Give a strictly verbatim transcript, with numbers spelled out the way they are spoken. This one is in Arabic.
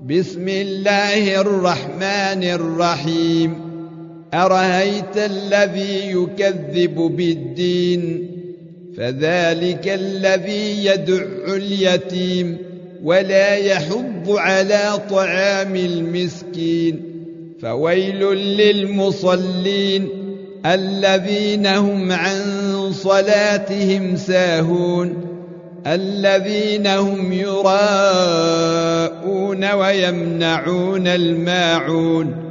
بسم الله الرحمن الرحيم أرأيت الذي يكذب بالدين فذلك الذي يدع اليتيم ولا يحض على طعام المسكين فويل للمصلين الذين هم عن صلاتهم ساهون الذين هم يراءون ويمنعون الماعون